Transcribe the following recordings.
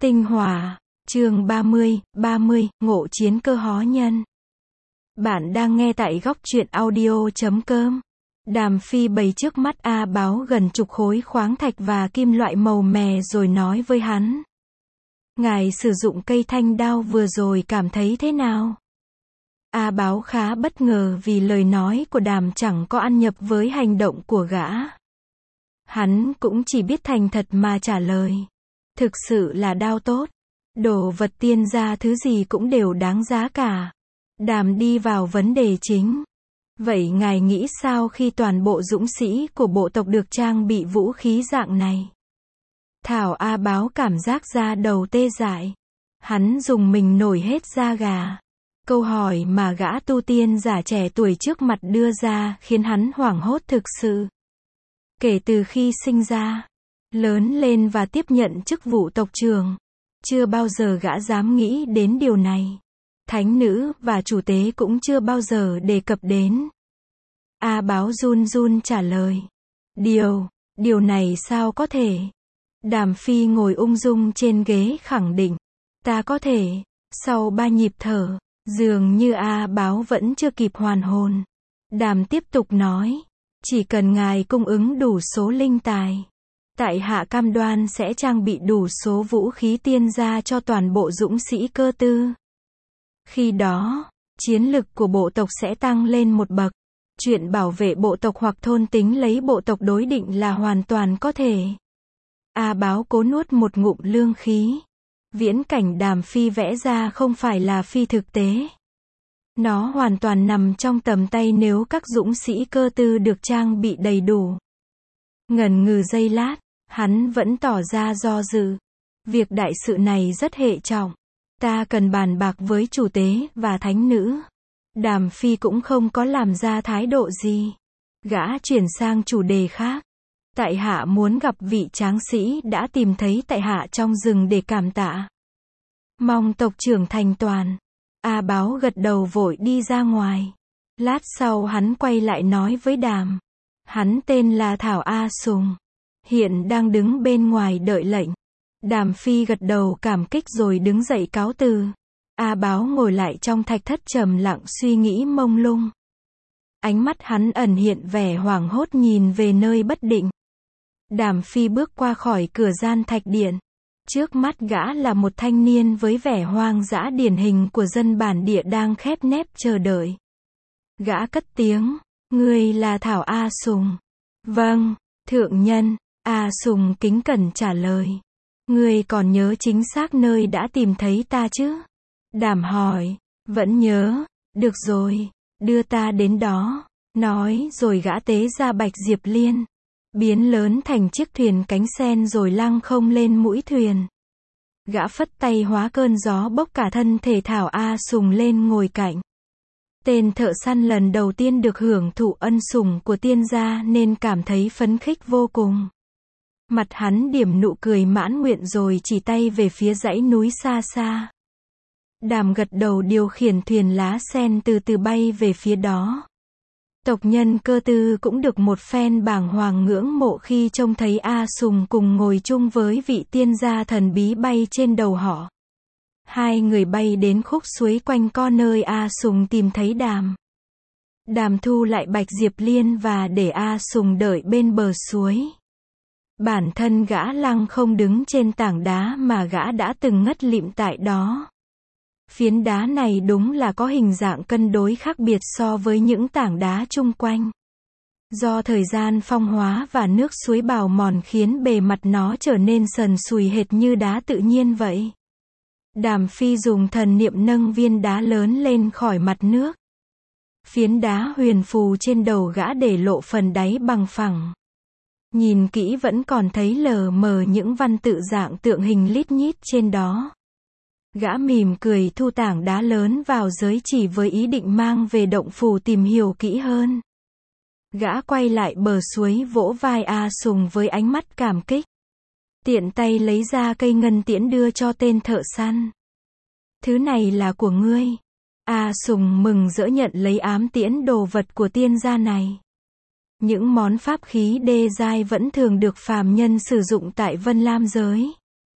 Tinh Hòa, chương 30, ngộ chiến cơ hó nhân. Bạn đang nghe tại góc truyện audio.com. Đàm Phi bày trước mắt A Báo gần chục khối khoáng thạch và kim loại màu mè rồi nói với hắn. Ngài sử dụng cây thanh đao vừa rồi cảm thấy thế nào? A Báo khá bất ngờ vì lời nói của Đàm chẳng có ăn nhập với hành động của gã. Hắn cũng chỉ biết thành thật mà trả lời. Thực sự là đao tốt. Đồ vật tiên gia thứ gì cũng đều đáng giá cả. Đàm đi vào vấn đề chính. Vậy ngài nghĩ sao khi toàn bộ dũng sĩ của bộ tộc được trang bị vũ khí dạng này? Thảo A Báo cảm giác da đầu tê dại. Hắn dùng mình nổi hết da gà. Câu hỏi mà gã tu tiên giả trẻ tuổi trước mặt đưa ra khiến hắn hoảng hốt thực sự. Kể từ khi sinh ra, lớn lên và tiếp nhận chức vụ tộc trưởng, chưa bao giờ gã dám nghĩ đến điều này. Thánh nữ và chủ tế cũng chưa bao giờ đề cập đến. A Báo run run trả lời. Điều này sao có thể? Đàm Phi ngồi ung dung trên ghế khẳng định. Ta có thể. Sau 3 nhịp thở, dường như A Báo vẫn chưa kịp hoàn hồn. Đàm tiếp tục nói. Chỉ cần ngài cung ứng đủ số linh tài, tại hạ cam đoan sẽ trang bị đủ số vũ khí tiên gia cho toàn bộ dũng sĩ cơ tư. Khi đó, chiến lực của bộ tộc sẽ tăng lên một bậc. Chuyện bảo vệ bộ tộc hoặc thôn tính lấy bộ tộc đối định là hoàn toàn có thể. A Báo cố nuốt một ngụm lương khí. Viễn cảnh Đàm Phi vẽ ra không phải là phi thực tế. Nó hoàn toàn nằm trong tầm tay nếu các dũng sĩ cơ tư được trang bị đầy đủ. Ngần ngừ giây lát, hắn vẫn tỏ ra do dự. Việc đại sự này rất hệ trọng. Ta cần bàn bạc với chủ tế và thánh nữ. Đàm Phi cũng không có làm ra thái độ gì. Gã chuyển sang chủ đề khác. Tại hạ muốn gặp vị tráng sĩ đã tìm thấy tại hạ trong rừng để cảm tạ. Mong tộc trưởng thành toàn. A Báo gật đầu vội đi ra ngoài. Lát sau hắn quay lại nói với Đàm. Hắn tên là Thảo A Sùng. Hiện đang đứng bên ngoài đợi lệnh. Đàm Phi gật đầu cảm kích rồi đứng dậy cáo từ. A Báo ngồi lại trong thạch thất trầm lặng suy nghĩ mông lung. Ánh mắt hắn ẩn hiện vẻ hoảng hốt nhìn về nơi bất định. Đàm Phi bước qua khỏi cửa gian thạch điện. Trước mắt gã là một thanh niên với vẻ hoang dã điển hình của dân bản địa đang khép nép chờ đợi. Gã cất tiếng, ngươi là Thảo A Sùng. Vâng, thượng nhân, A Sùng kính cẩn trả lời. Ngươi còn nhớ chính xác nơi đã tìm thấy ta chứ? Đàm hỏi, vẫn nhớ, được rồi, đưa ta đến đó. Nói rồi gã tế ra bạch diệp liên. Biến lớn thành chiếc thuyền cánh sen rồi lăng không lên mũi thuyền. Gã phất tay hóa cơn gió bốc cả thân thể Thảo A Sùng lên ngồi cạnh. Tên thợ săn lần đầu tiên được hưởng thụ ân sủng của tiên gia nên cảm thấy phấn khích vô cùng. Mặt hắn điểm nụ cười mãn nguyện rồi chỉ tay về phía dãy núi xa xa. Đàm gật đầu điều khiển thuyền lá sen từ từ bay về phía đó. Tộc nhân cơ tư cũng được một phen bàng hoàng ngưỡng mộ khi trông thấy A Sùng cùng ngồi chung với vị tiên gia thần bí bay trên đầu họ. Hai người bay đến khúc suối quanh co nơi A Sùng tìm thấy Đàm. Đàm thu lại bạch diệp liên và để A Sùng đợi bên bờ suối. Bản thân gã lăng không đứng trên tảng đá mà gã đã từng ngất lịm tại đó. Phiến đá này đúng là có hình dạng cân đối khác biệt so với những tảng đá chung quanh. Do thời gian phong hóa và nước suối bào mòn khiến bề mặt nó trở nên sần sùi hệt như đá tự nhiên vậy. Đàm Phi dùng thần niệm nâng viên đá lớn lên khỏi mặt nước. Phiến đá huyền phù trên đầu gã để lộ phần đáy bằng phẳng. Nhìn kỹ vẫn còn thấy lờ mờ những văn tự dạng tượng hình lít nhít trên đó. Gã mỉm cười thu tảng đá lớn vào giới chỉ với ý định mang về động phủ tìm hiểu kỹ hơn. Gã quay lại bờ suối vỗ vai A Sùng với ánh mắt cảm kích. Tiện tay lấy ra cây ngân tiễn đưa cho tên thợ săn. Thứ này là của ngươi. A Sùng mừng rỡ nhận lấy ám tiễn đồ vật của tiên gia này. Những món pháp khí đê giai vẫn thường được phàm nhân sử dụng tại Vân Lam giới.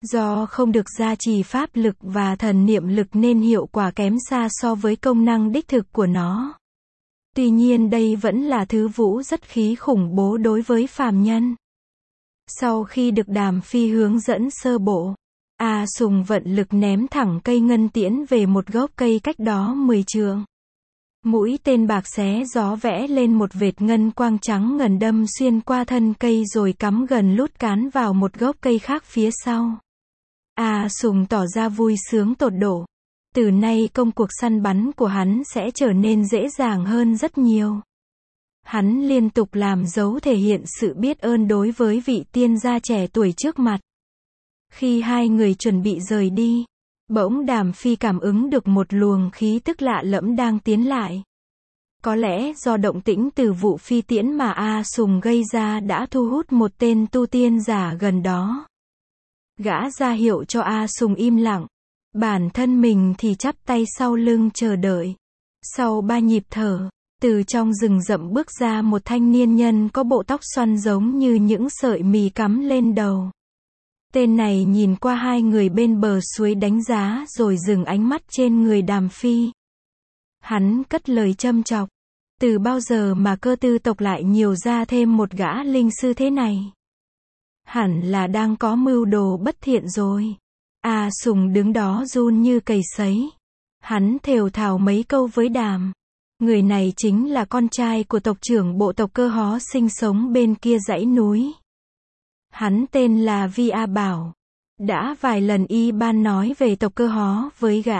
Do không được gia trì pháp lực và thần niệm lực nên hiệu quả kém xa so với công năng đích thực của nó. Tuy nhiên đây vẫn là thứ vũ rất khí khủng bố đối với phàm nhân. Sau khi được Đàm Phi hướng dẫn sơ bộ, A Sùng vận lực ném thẳng cây ngân tiễn về một gốc cây cách đó 10 trượng. Mũi tên bạc xé gió vẽ lên một vệt ngân quang trắng ngần đâm xuyên qua thân cây rồi cắm gần lút cán vào một gốc cây khác phía sau. A Sùng tỏ ra vui sướng tột độ. Từ nay công cuộc săn bắn của hắn sẽ trở nên dễ dàng hơn rất nhiều. Hắn liên tục làm dấu thể hiện sự biết ơn đối với vị tiên gia trẻ tuổi trước mặt. Khi hai người chuẩn bị rời đi, bỗng Đàm Phi cảm ứng được một luồng khí tức lạ lẫm đang tiến lại. Có lẽ do động tĩnh từ vụ phi tiễn mà A Sùng gây ra đã thu hút một tên tu tiên giả gần đó. Gã ra hiệu cho A Sùng im lặng. Bản thân mình thì chắp tay sau lưng chờ đợi. Sau 3 nhịp thở, từ trong rừng rậm bước ra một thanh niên nhân có bộ tóc xoăn giống như những sợi mì cắm lên đầu. Tên này nhìn qua hai người bên bờ suối đánh giá rồi dừng ánh mắt trên người Đàm Phi. Hắn cất lời châm chọc. Từ bao giờ mà Cơ Tư tộc lại nhiều ra thêm một gã linh sư thế này? Hẳn là đang có mưu đồ bất thiện rồi. A Sùng đứng đó run như cầy sấy. Hắn thều thào mấy câu với Đàm. Người này chính là con trai của tộc trưởng bộ tộc Cơ Hó sinh sống bên kia dãy núi. Hắn tên là Vi A Bảo. Đã vài lần y ban nói về tộc Cơ Hó với gã.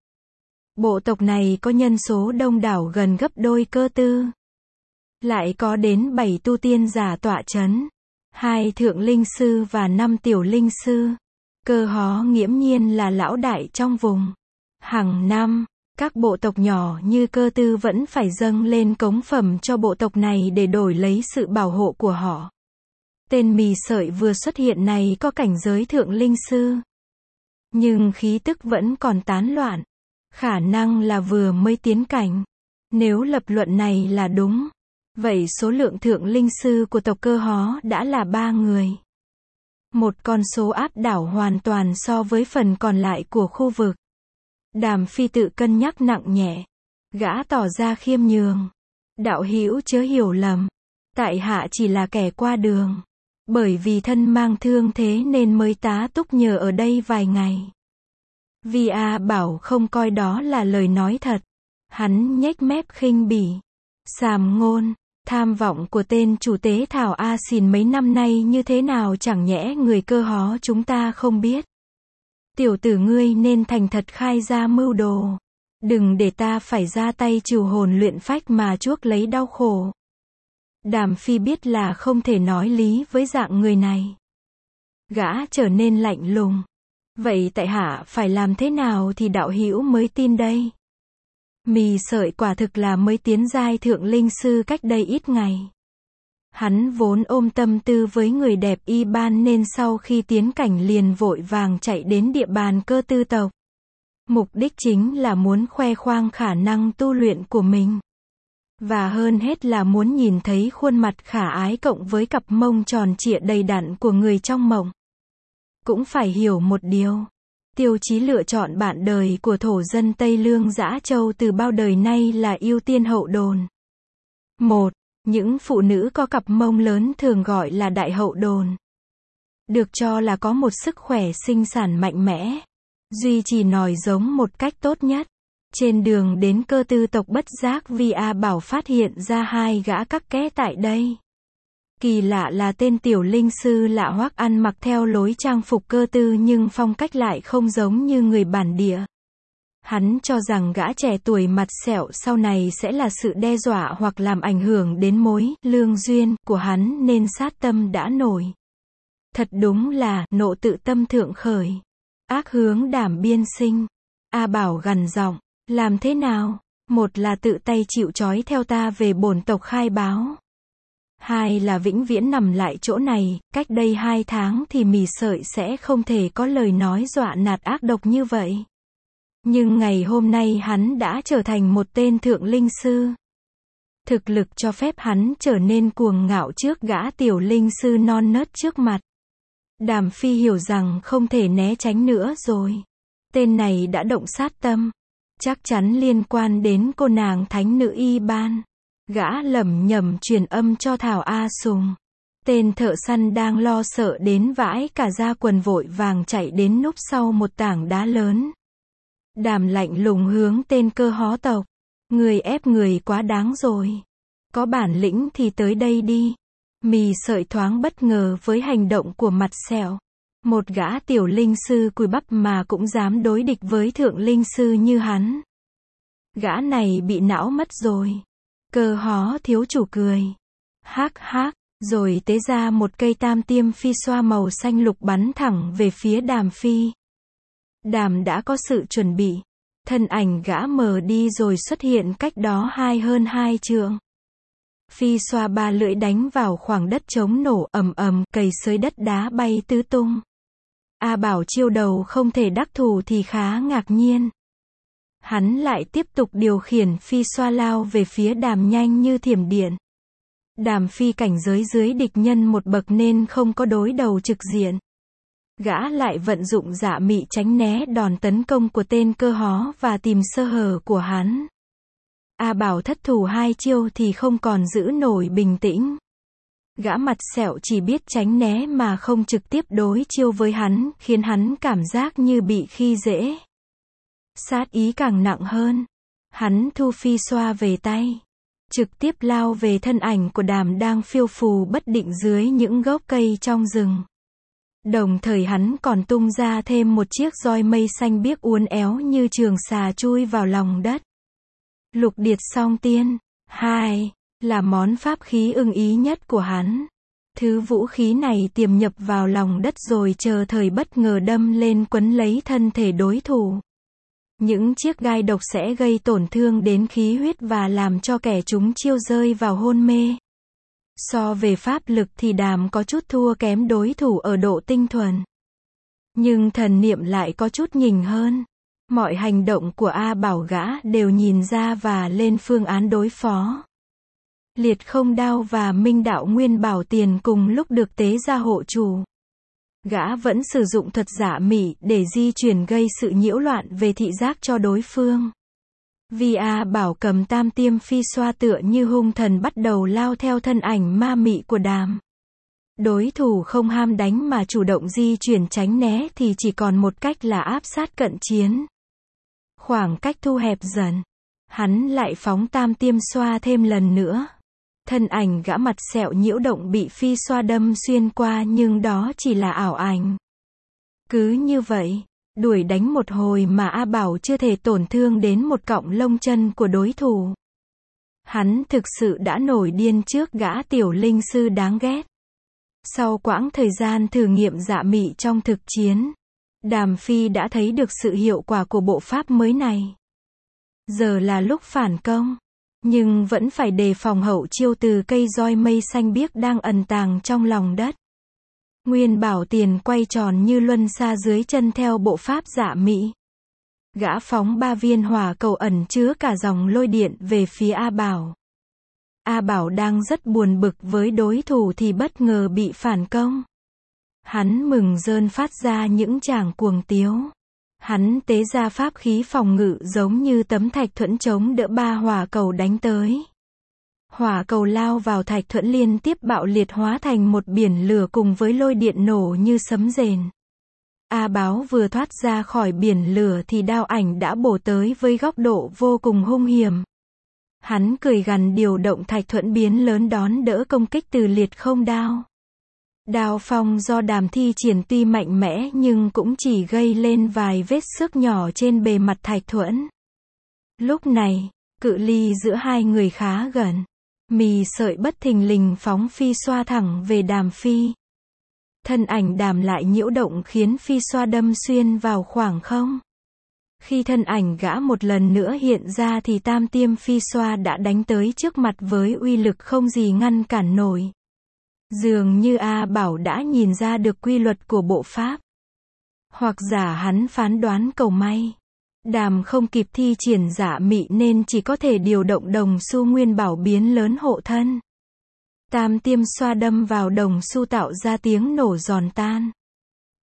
Bộ tộc này có nhân số đông đảo gần gấp đôi Cơ Tư. Lại có đến 7 tu tiên giả tọa chấn, 2 thượng linh sư và 5 tiểu linh sư. Cơ Hó nghiễm nhiên là lão đại trong vùng. Hàng năm, các bộ tộc nhỏ như Cơ Tư vẫn phải dâng lên cống phẩm cho bộ tộc này để đổi lấy sự bảo hộ của họ. Tên mì sợi vừa xuất hiện này có cảnh giới thượng linh sư. Nhưng khí tức vẫn còn tán loạn. Khả năng là vừa mới tiến cảnh. Nếu lập luận này là đúng, vậy số lượng thượng linh sư của tộc Cơ Hó đã là 3 người. Một con số áp đảo hoàn toàn so với phần còn lại của khu vực. Đàm Phi tự cân nhắc nặng nhẹ. Gã tỏ ra khiêm nhường. Đạo hữu chớ hiểu lầm. Tại hạ chỉ là kẻ qua đường. Bởi vì thân mang thương thế nên mới tá túc nhờ ở đây vài ngày. Vi A Bảo không coi đó là lời nói thật. Hắn nhếch mép khinh bỉ. Sàm ngôn, tham vọng của tên chủ tế Thảo A Xìn mấy năm nay như thế nào chẳng nhẽ người Cơ Hó chúng ta không biết. Tiểu tử ngươi nên thành thật khai ra mưu đồ. Đừng để ta phải ra tay trừ hồn luyện phách mà chuốc lấy đau khổ. Đàm Phi biết là không thể nói lý với dạng người này. Gã trở nên lạnh lùng. Vậy tại hạ phải làm thế nào thì đạo hữu mới tin đây? Mì sợi quả thực là mới tiến giai thượng linh sư cách đây ít ngày. Hắn vốn ôm tâm tư với người đẹp y ban nên sau khi tiến cảnh liền vội vàng chạy đến địa bàn Cơ Tư tộc. Mục đích chính là muốn khoe khoang khả năng tu luyện của mình. Và hơn hết là muốn nhìn thấy khuôn mặt khả ái cộng với cặp mông tròn trịa đầy đặn của người trong mộng. Cũng phải hiểu một điều. Tiêu chí lựa chọn bạn đời của thổ dân Tây Lương Dã Châu từ bao đời nay là ưu tiên hậu đồn. 1. Những phụ nữ có cặp mông lớn thường gọi là đại hậu đồn. Được cho là có một sức khỏe sinh sản mạnh mẽ. Duy trì nòi giống một cách tốt nhất. Trên đường đến Cơ Tư tộc bất giác Vi A Bảo phát hiện ra 2 gã các ké tại đây. Kỳ lạ là tên tiểu linh sư lạ hoắc ăn mặc theo lối trang phục Cơ Tư nhưng phong cách lại không giống như người bản địa. Hắn cho rằng gã trẻ tuổi mặt sẹo sau này sẽ là sự đe dọa hoặc làm ảnh hưởng đến mối lương duyên của hắn nên sát tâm đã nổi. Thật đúng là nộ tự tâm thượng khởi. Ác hướng đảm biên sinh. A Bảo gằn giọng. Làm thế nào? Một là tự tay chịu trói theo ta về bổn tộc khai báo. 2 là vĩnh viễn nằm lại chỗ này, cách đây 2 tháng thì mì sợi sẽ không thể có lời nói dọa nạt ác độc như vậy. Nhưng ngày hôm nay hắn đã trở thành một tên thượng linh sư. Thực lực cho phép hắn trở nên cuồng ngạo trước gã tiểu linh sư non nớt trước mặt. Đàm Phi hiểu rằng không thể né tránh nữa rồi. Tên này đã động sát tâm. Chắc chắn liên quan đến cô nàng thánh nữ Y Ban. Gã lẩm nhẩm truyền âm cho Thảo A Sùng. Tên thợ săn đang lo sợ đến vãi cả da quần vội vàng chạy đến núp sau một tảng đá lớn. Đàm lạnh lùng hướng tên cơ hó tộc. Người ép người quá đáng rồi. Có bản lĩnh thì tới đây đi. Mì Sợi thoáng bất ngờ với hành động của Mặt Sẹo. Một gã tiểu linh sư cùi bắp mà cũng dám đối địch với thượng linh sư như hắn. Gã này bị não mất rồi. Cơ hó thiếu chủ cười. Hác hác, rồi tế ra một cây tam tiêm phi xoa màu xanh lục bắn thẳng về phía Đàm Phi. Đàm đã có sự chuẩn bị. Thân ảnh gã mờ đi rồi xuất hiện cách đó hơn 2 trượng. Phi xoa ba lưỡi đánh vào khoảng đất trống nổ ầm ầm, cày xới đất đá bay tứ tung. A Bảo chiêu đầu không thể đắc thủ thì khá ngạc nhiên. Hắn lại tiếp tục điều khiển phi xoa lao về phía Đàm nhanh như thiểm điện. Đàm Phi cảnh giới dưới địch nhân một bậc nên không có đối đầu trực diện. Gã lại vận dụng dạ mị tránh né đòn tấn công của tên cơ hó và tìm sơ hở của hắn. A Bảo thất thủ 2 chiêu thì không còn giữ nổi bình tĩnh. Gã Mặt Sẹo chỉ biết tránh né mà không trực tiếp đối chiêu với hắn, khiến hắn cảm giác như bị khi dễ. Sát ý càng nặng hơn. Hắn thu phi xoa về tay. Trực tiếp lao về thân ảnh của Đàm đang phiêu phù bất định dưới những gốc cây trong rừng. Đồng thời hắn còn tung ra thêm một chiếc roi mây xanh biếc uốn éo như trường xà chui vào lòng đất. Lục Điệt Song Tiên 2 là món pháp khí ưng ý nhất của hắn. Thứ vũ khí này tiềm nhập vào lòng đất rồi chờ thời bất ngờ đâm lên quấn lấy thân thể đối thủ. Những chiếc gai độc sẽ gây tổn thương đến khí huyết và làm cho kẻ chúng chiêu rơi vào hôn mê. So về pháp lực thì Đàm có chút thua kém đối thủ ở độ tinh thuần. Nhưng thần niệm lại có chút nhỉnh hơn. Mọi hành động của A Bảo gã đều nhìn ra và lên phương án đối phó. Liệt Không Đao và Minh Đạo Nguyên Bảo Tiền cùng lúc được tế ra hộ chủ. Gã vẫn sử dụng thuật giả mị để di chuyển gây sự nhiễu loạn về thị giác cho đối phương. Vì A Bảo cầm tam tiêm phi xoa tựa như hung thần bắt đầu lao theo thân ảnh ma mị của Đàm. Đối thủ không ham đánh mà chủ động di chuyển tránh né thì chỉ còn một cách là áp sát cận chiến. Khoảng cách thu hẹp dần. Hắn lại phóng tam tiêm xoa thêm lần nữa. Thân ảnh gã Mặt Sẹo nhiễu động bị phi xoa đâm xuyên qua nhưng đó chỉ là ảo ảnh. Cứ như vậy, đuổi đánh một hồi mà A Bảo chưa thể tổn thương đến một cọng lông chân của đối thủ. Hắn thực sự đã nổi điên trước gã tiểu linh sư đáng ghét. Sau quãng thời gian thử nghiệm dạ mị trong thực chiến, Đàm Phi đã thấy được sự hiệu quả của bộ pháp mới này. Giờ là lúc phản công. Nhưng vẫn phải đề phòng hậu chiêu từ cây roi mây xanh biếc đang ẩn tàng trong lòng đất. Nguyên Bảo Tiền quay tròn như luân xa dưới chân theo bộ pháp dạ mị. Gã phóng 3 viên hỏa cầu ẩn chứa cả dòng lôi điện về phía A Bảo. A Bảo đang rất buồn bực với đối thủ thì bất ngờ bị phản công. Hắn mừng rơn phát ra những tràng cuồng tiếu. Hắn tế ra pháp khí phòng ngự giống như tấm thạch thuẫn chống đỡ 3 hỏa cầu đánh tới. Hỏa cầu lao vào thạch thuẫn liên tiếp bạo liệt hóa thành một biển lửa cùng với lôi điện nổ như sấm rền. A Báo vừa thoát ra khỏi biển lửa thì đao ảnh đã bổ tới với góc độ vô cùng hung hiểm. Hắn cười gằn điều động thạch thuẫn biến lớn đón đỡ công kích từ Liệt Không Đao. Đao phong do Đàm thi triển tuy mạnh mẽ nhưng cũng chỉ gây lên vài vết xước nhỏ trên bề mặt thạch thuẫn. Lúc này, cự ly giữa hai người khá gần. Mì Sợi bất thình lình phóng phi xoa thẳng về Đàm Phi. Thân ảnh Đàm lại nhiễu động khiến phi xoa đâm xuyên vào khoảng không. Khi thân ảnh gã một lần nữa hiện ra thì tam tiêm phi xoa đã đánh tới trước mặt với uy lực không gì ngăn cản nổi. Dường như A Bảo đã nhìn ra được quy luật của bộ pháp. Hoặc giả hắn phán đoán cầu may. Đàm không kịp thi triển giả mị nên chỉ có thể điều động đồng xu nguyên bảo biến lớn hộ thân. Tam tiêm xoa đâm vào đồng xu tạo ra tiếng nổ giòn tan.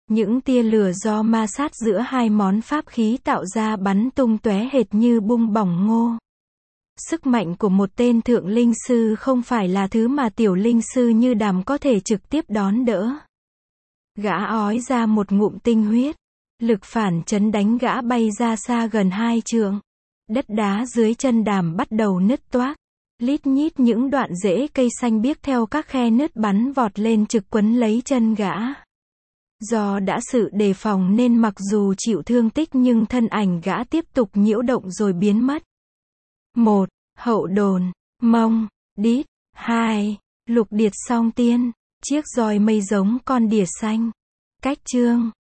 Những tia lửa do ma sát giữa hai món pháp khí tạo ra bắn tung tóe hệt như bung bỏng ngô. Sức mạnh của một tên thượng linh sư không phải là thứ mà tiểu linh sư như Đàm có thể trực tiếp đón đỡ. Gã ói ra một ngụm tinh huyết. Lực phản chấn đánh gã bay ra xa gần 2 trượng. Đất đá dưới chân Đàm bắt đầu nứt toác. Lít nhít những đoạn rễ cây xanh biếc theo các khe nứt bắn vọt lên trực quấn lấy chân gã. Do đã sự đề phòng nên mặc dù chịu thương tích nhưng thân ảnh gã tiếp tục nhiễu động rồi biến mất. 1. Hậu đồn, mông, đít. 2. Lục điệt song tiên, chiếc roi mây giống con đỉa xanh. Cách chương